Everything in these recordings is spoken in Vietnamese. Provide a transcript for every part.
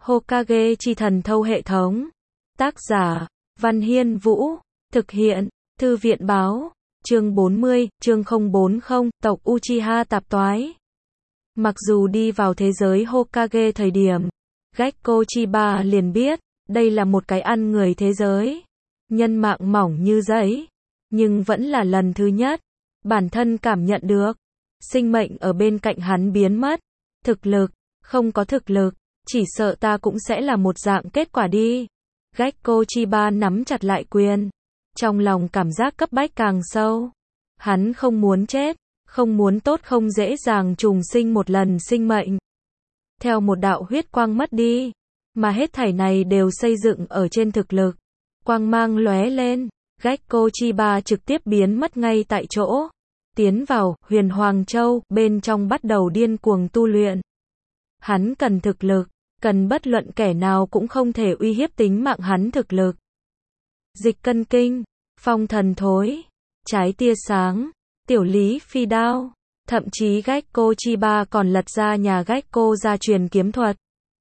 Hokage chi thần thâu hệ thống. Tác giả, Văn Hiên Vũ. Thực hiện, Thư viện báo. Chương 40, chương 040, tộc Uchiha tạp toái. Mặc dù đi vào thế giới Hokage thời điểm, Gekko Chiba liền biết, đây là một cái ăn người thế giới. Nhân mạng mỏng như giấy. Nhưng vẫn là lần thứ nhất, bản thân cảm nhận được, sinh mệnh ở bên cạnh hắn biến mất. Thực lực, không có thực lực, chỉ sợ ta cũng sẽ là một dạng kết quả đi. Gekko Chiba nắm chặt lại quyền. Trong lòng cảm giác cấp bách càng sâu. Hắn không muốn chết, không muốn tốt không dễ dàng trùng sinh một lần sinh mệnh. Theo một đạo huyết quang mất đi, mà hết thảy này đều xây dựng ở trên thực lực. Quang mang lóe lên, Gekko Chiba trực tiếp biến mất ngay tại chỗ. Tiến vào Huyền Hoàng Châu, bên trong bắt đầu điên cuồng tu luyện. Hắn cần thực lực, cần bất luận kẻ nào cũng không thể uy hiếp tính mạng hắn thực lực. Dịch cân kinh, phong thần thối, trái tia sáng, tiểu lý phi đao, thậm chí Gekko Chiba còn lật ra nhà Gekko gia truyền kiếm thuật.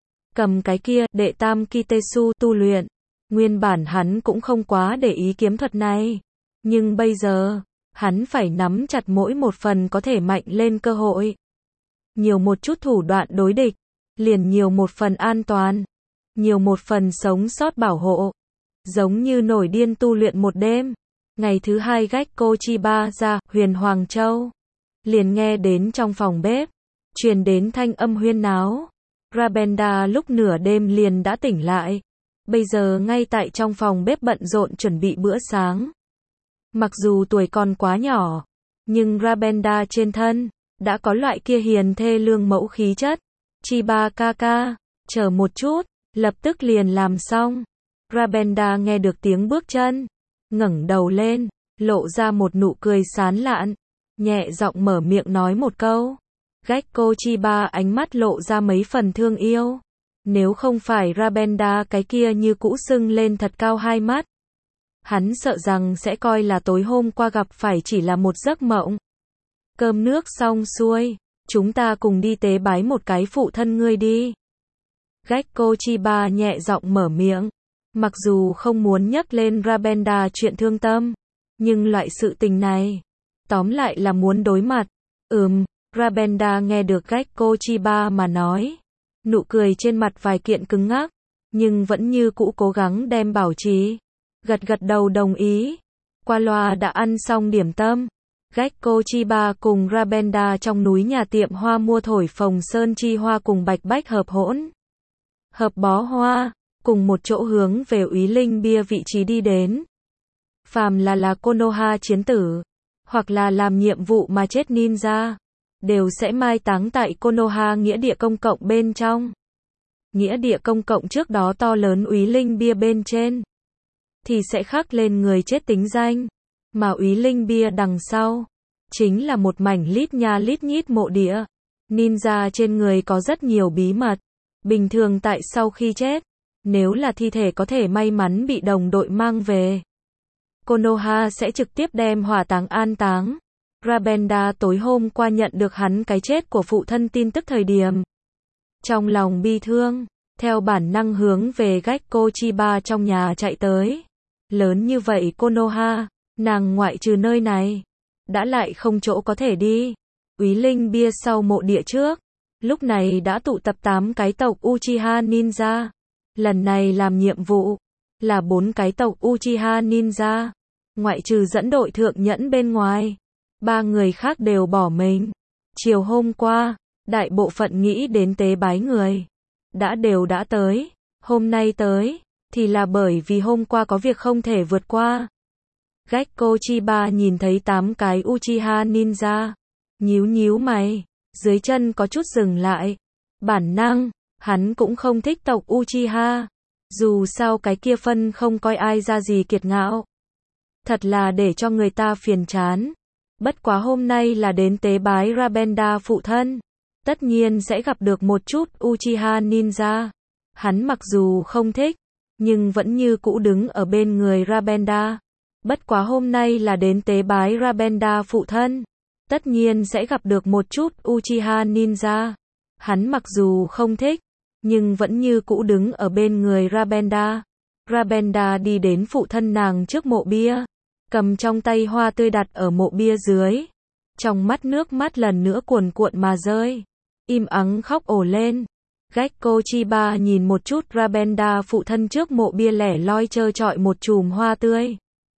Cầm cái kia, đệ tam Kitesu tu luyện. Nguyên bản hắn cũng không quá để ý kiếm thuật này. Nhưng bây giờ, hắn phải nắm chặt mỗi một phần có thể mạnh lên cơ hội. Nhiều một chút thủ đoạn đối địch, liền nhiều một phần an toàn, nhiều một phần sống sót bảo hộ. Giống như nổi điên tu luyện một đêm. Ngày thứ hai Gekko Chiba ra Huyền Hoàng Châu, liền nghe đến trong phòng bếp truyền đến thanh âm huyên náo. Rabenda lúc nửa đêm liền đã tỉnh lại. Bây giờ ngay tại trong phòng bếp bận rộn chuẩn bị bữa sáng. Mặc dù tuổi còn quá nhỏ, nhưng Rabenda trên thân đã có loại kia hiền thê lương mẫu khí chất. Chiba kaka, chờ một chút, lập tức liền làm xong. Rabenda nghe được tiếng bước chân, ngẩng đầu lên, lộ ra một nụ cười sán lạn, nhẹ giọng mở miệng nói một câu. Gekko Chiba ánh mắt lộ ra mấy phần thương yêu. Nếu không phải Rabenda cái kia như cũ sưng lên thật cao hai mắt, hắn sợ rằng sẽ coi là tối hôm qua gặp phải chỉ là một giấc mộng. Cơm nước xong xuôi, chúng ta cùng đi tế bái một cái phụ thân ngươi đi. Gekko Chiba nhẹ giọng mở miệng. Mặc dù không muốn nhắc lên Rabenda chuyện thương tâm, nhưng loại sự tình này, tóm lại là muốn đối mặt. Rabenda nghe được Gekko Chiba mà nói. Nụ cười trên mặt vài kiện cứng ngắc, nhưng vẫn như cũ cố gắng đem bảo trì. Gật gật đầu đồng ý. Qua loa đã ăn xong điểm tâm. Gekko Chiba cùng Rabenda trong núi nhà tiệm hoa mua thổi phồng sơn chi hoa cùng bạch bách hợp hỗn. Hợp bó hoa, cùng một chỗ hướng về Úy Linh Bia vị trí đi đến. Phàm là Konoha chiến tử, hoặc là làm nhiệm vụ mà chết ninja, đều sẽ mai táng tại Konoha nghĩa địa công cộng bên trong. Nghĩa địa công cộng trước đó to lớn Úy Linh Bia bên trên, thì sẽ khắc lên người chết tính danh. Mà Úy Linh Bia đằng sau, chính là một mảnh lít nha lít nhít mộ địa. Ninja trên người có rất nhiều bí mật. Bình thường tại sau khi chết, nếu là thi thể có thể may mắn bị đồng đội mang về, Konoha sẽ trực tiếp đem hỏa táng an táng. Rabenda tối hôm qua nhận được hắn cái chết của phụ thân tin tức thời điểm, trong lòng bi thương, theo bản năng hướng về Gekko Chiba trong nhà chạy tới. Lớn như vậy Konoha, nàng ngoại trừ nơi này, đã lại không chỗ có thể đi. Úy Linh Bia sau mộ địa trước, lúc này đã tụ tập 8 cái tộc Uchiha Ninja. Lần này làm nhiệm vụ, là 4 cái tộc Uchiha Ninja. Ngoại trừ dẫn đội thượng nhẫn bên ngoài, 3 người khác đều bỏ mình. Chiều hôm qua, đại bộ phận nghĩ đến tế bái người, đã tới. Hôm nay tới, thì là bởi vì hôm qua có việc không thể vượt qua. Gekko Chiba nhìn thấy 8 cái Uchiha Ninja, nhíu mày, dưới chân có chút dừng lại. Bản năng, hắn cũng không thích tộc Uchiha. Dù sao cái kia phân không coi ai ra gì kiệt ngạo. Thật là để cho người ta phiền chán. Bất quá hôm nay là đến tế bái Rabenda phụ thân, tất nhiên sẽ gặp được một chút Uchiha Ninja. Hắn mặc dù không thích, nhưng vẫn như cũ đứng ở bên người Rabenda. Bất quá hôm nay là đến tế bái Rabenda phụ thân, tất nhiên sẽ gặp được một chút Uchiha Ninja. Hắn mặc dù không thích, nhưng vẫn như cũ đứng ở bên người Rabenda. Rabenda đi đến phụ thân nàng trước mộ bia, cầm trong tay hoa tươi đặt ở mộ bia dưới. Trong mắt nước mắt lần nữa cuồn cuộn mà rơi. Im ắng khóc ồ lên. Gekko Chiba nhìn một chút Rabenda phụ thân trước mộ bia lẻ loi trơ trọi một chùm hoa tươi.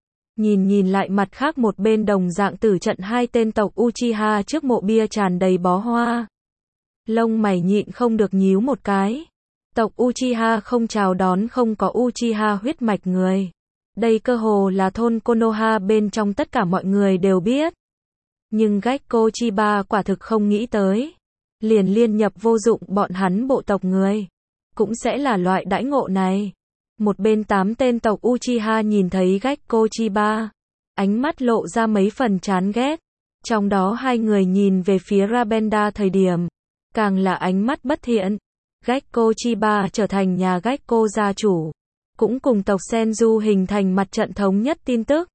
Nhìn lại mặt khác một bên đồng dạng tử trận hai tên tộc Uchiha trước mộ bia tràn đầy bó hoa. Lông mày nhịn không được nhíu một cái. Tộc Uchiha không chào đón không có Uchiha huyết mạch người. Đây cơ hồ là thôn Konoha bên trong tất cả mọi người đều biết. Nhưng Gekko Chiba quả thực không nghĩ tới. Liền liên nhập vô dụng bọn hắn bộ tộc người. Cũng sẽ là loại đãi ngộ này. Một bên 8 tên tộc Uchiha nhìn thấy Gekko Chiba. Ánh mắt lộ ra mấy phần chán ghét. Trong đó 2 người nhìn về phía Rabenda thời điểm. Càng là ánh mắt bất thiện. Gekko Chiba trở thành nhà Gekko gia chủ. Cũng cùng tộc Senju hình thành mặt trận thống nhất tin tức.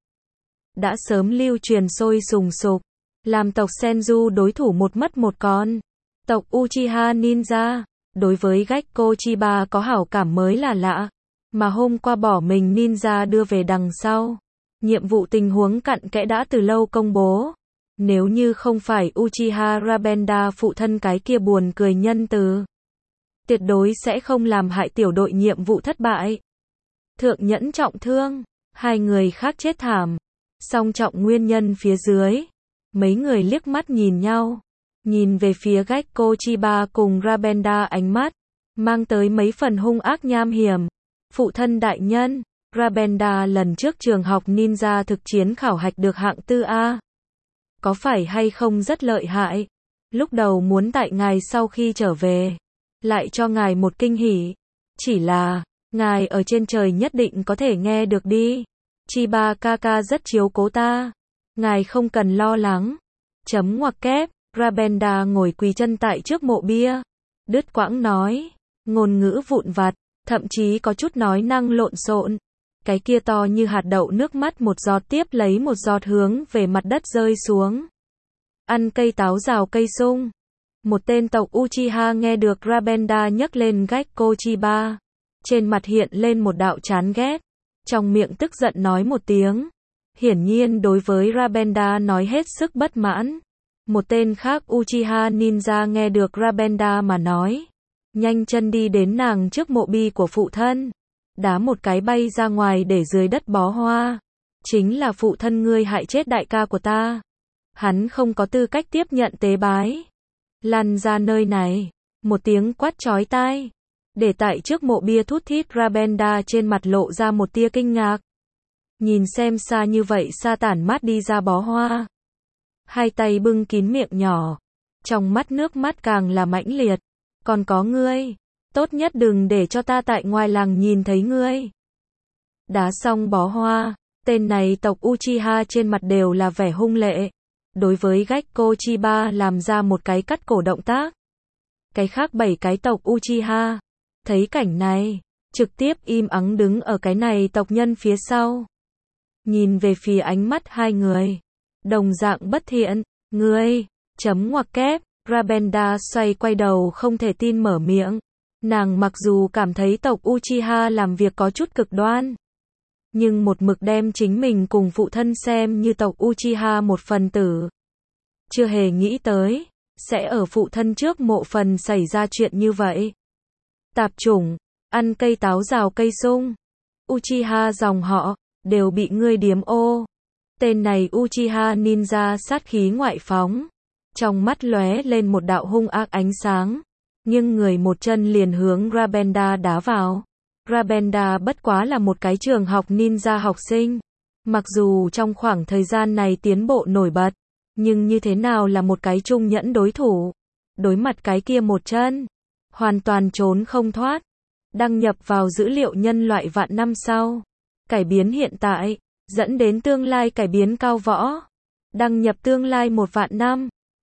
Đã sớm lưu truyền sôi sùng sục. Làm tộc Senju đối thủ một mất một con. Tộc Uchiha Ninja. Đối với Gekko Chiba có hảo cảm mới là lạ. Mà hôm qua bỏ mình Ninja đưa về đằng sau. Nhiệm vụ tình huống cặn kẽ đã từ lâu công bố. Nếu như không phải Uchiha Rabenda phụ thân cái kia buồn cười nhân từ. Tuyệt đối sẽ không làm hại tiểu đội nhiệm vụ thất bại. Thượng nhẫn trọng thương. 2 người khác chết thảm. Song trọng nguyên nhân phía dưới. Mấy người liếc mắt nhìn nhau. Nhìn về phía Gekko Chiba cùng Rabenda ánh mắt. Mang tới mấy phần hung ác nham hiểm. Phụ thân đại nhân. Rabenda lần trước trường học ninja thực chiến khảo hạch được hạng 4A. Có phải hay không rất lợi hại? Lúc đầu muốn tại ngài sau khi trở về. Lại cho ngài một kinh hỉ. Chỉ là, ngài ở trên trời nhất định có thể nghe được đi. Chiba Kaka rất chiếu cố ta. Ngài không cần lo lắng. Chấm ngoặc kép, Rabenda ngồi quỳ chân tại trước mộ bia. Đứt quãng nói. Ngôn ngữ vụn vặt, thậm chí có chút nói năng lộn xộn. Cái kia to như hạt đậu nước mắt một giọt tiếp lấy một giọt hướng về mặt đất rơi xuống. Ăn cây táo rào cây sung. Một tên tộc Uchiha nghe được Rabenda nhắc lên Gekko Chiba. Trên mặt hiện lên một đạo chán ghét. Trong miệng tức giận nói một tiếng. Hiển nhiên đối với Rabenda nói hết sức bất mãn. Một tên khác Uchiha Ninja nghe được Rabenda mà nói. Nhanh chân đi đến nàng trước mộ bia của phụ thân. Đá một cái bay ra ngoài để dưới đất bó hoa. Chính là phụ thân ngươi hại chết đại ca của ta. Hắn không có tư cách tiếp nhận tế bái. Lăn ra nơi này. Một tiếng quát chói tai. Để tại trước mộ bia thút thít Rabenda trên mặt lộ ra một tia kinh ngạc. Nhìn xem xa như vậy xa tản mát đi ra bó hoa. 2 tay bưng kín miệng nhỏ. Trong mắt nước mắt càng là mãnh liệt. Còn có ngươi. Tốt nhất đừng để cho ta tại ngoài làng nhìn thấy ngươi. Đá xong bó hoa. Tên này tộc Uchiha trên mặt đều là vẻ hung lệ. Đối với Gekko Chiba làm ra một cái cắt cổ động tác. Cái khác 7 cái tộc Uchiha. Thấy cảnh này. Trực tiếp im ắng đứng ở cái này tộc nhân phía sau. Nhìn về phía ánh mắt 2 người. Đồng dạng bất thiện. Ngươi. Chấm ngoặc kép. Rabenda xoay quay đầu không thể tin mở miệng. Nàng mặc dù cảm thấy tộc Uchiha làm việc có chút cực đoan. Nhưng một mực đem chính mình cùng phụ thân xem như tộc Uchiha một phần tử. Chưa hề nghĩ tới. Sẽ ở phụ thân trước mộ phần xảy ra chuyện như vậy. Tạp chủng. Ăn cây táo rào cây sung. Uchiha dòng họ. Đều bị ngươi điếm ô. Tên này Uchiha Ninja sát khí ngoại phóng. Trong mắt lóe lên một đạo hung ác ánh sáng. Nhưng người một chân liền hướng Rabenda đá vào. Rabenda bất quá là một cái trường học ninja học sinh. Mặc dù trong khoảng thời gian này tiến bộ nổi bật. Nhưng như thế nào là một cái trung nhẫn đối thủ. Đối mặt cái kia một chân. Hoàn toàn trốn không thoát. Đăng nhập vào dữ liệu nhân loại vạn năm sau. Cải biến hiện tại. Dẫn đến tương lai cải biến cao võ. Đăng nhập tương lai 1 vạn năm.